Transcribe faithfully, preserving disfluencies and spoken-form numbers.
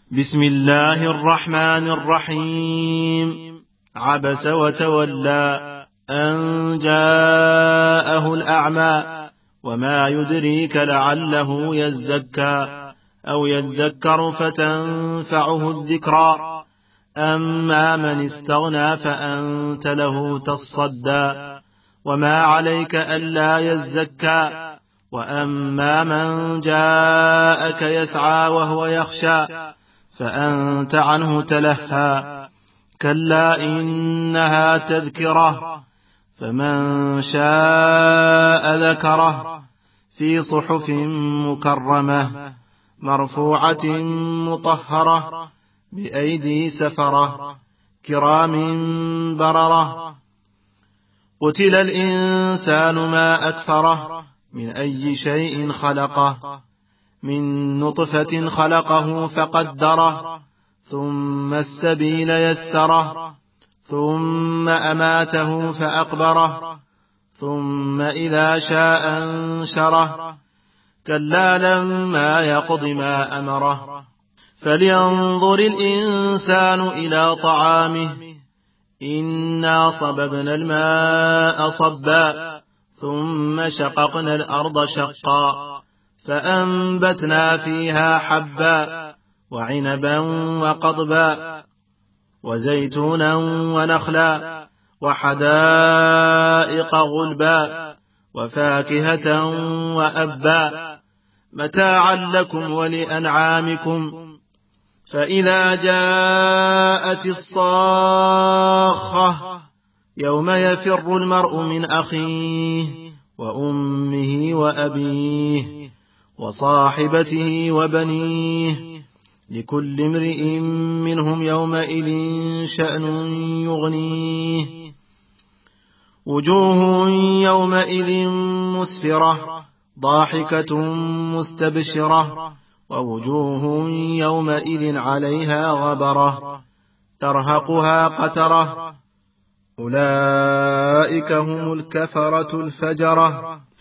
بسم الله الرحمن الرحيم. عبس وتولى أن جاءه الأعمى وما يدريك لعله يزكى أو يذكر فتنفعه الذكرى أما من استغنى فأنت له تصدى وما عليك ألا يزكى وأما من جاءك يسعى وهو يخشى فأنت عنه تلهى كلا إنها تذكرة فمن شاء ذكره في صحف مكرمة مرفوعة مطهرة بأيدي سفرة كرام بررة قتل الإنسان ما أكفره من أي شيء خلقه من نطفة خلقه فقدره ثم السبيل يسره ثم أماته فأقبره ثم إذا شاء أنشره كلا لما يقض ما أمره فلينظر الإنسان إلى طعامه إنا صببنا الماء صبا ثم شققنا الأرض شقا فأنبتنا فيها حبا وعنبا وقضبا وزيتونا ونخلا وحدائق غلبا وفاكهة وأبا متاعا لكم ولأنعامكم فإذا جاءت الصاخة يوم يفر المرء من أخيه وأمه وأبيه وصاحبته وبنيه لكل امرئ منهم يومئذ شأن يغنيه وجوه يومئذ مسفرة ضاحكة مستبشرة ووجوه يومئذ عليها غبرة ترهقها قترة أولئك هم الكفرة الفجرة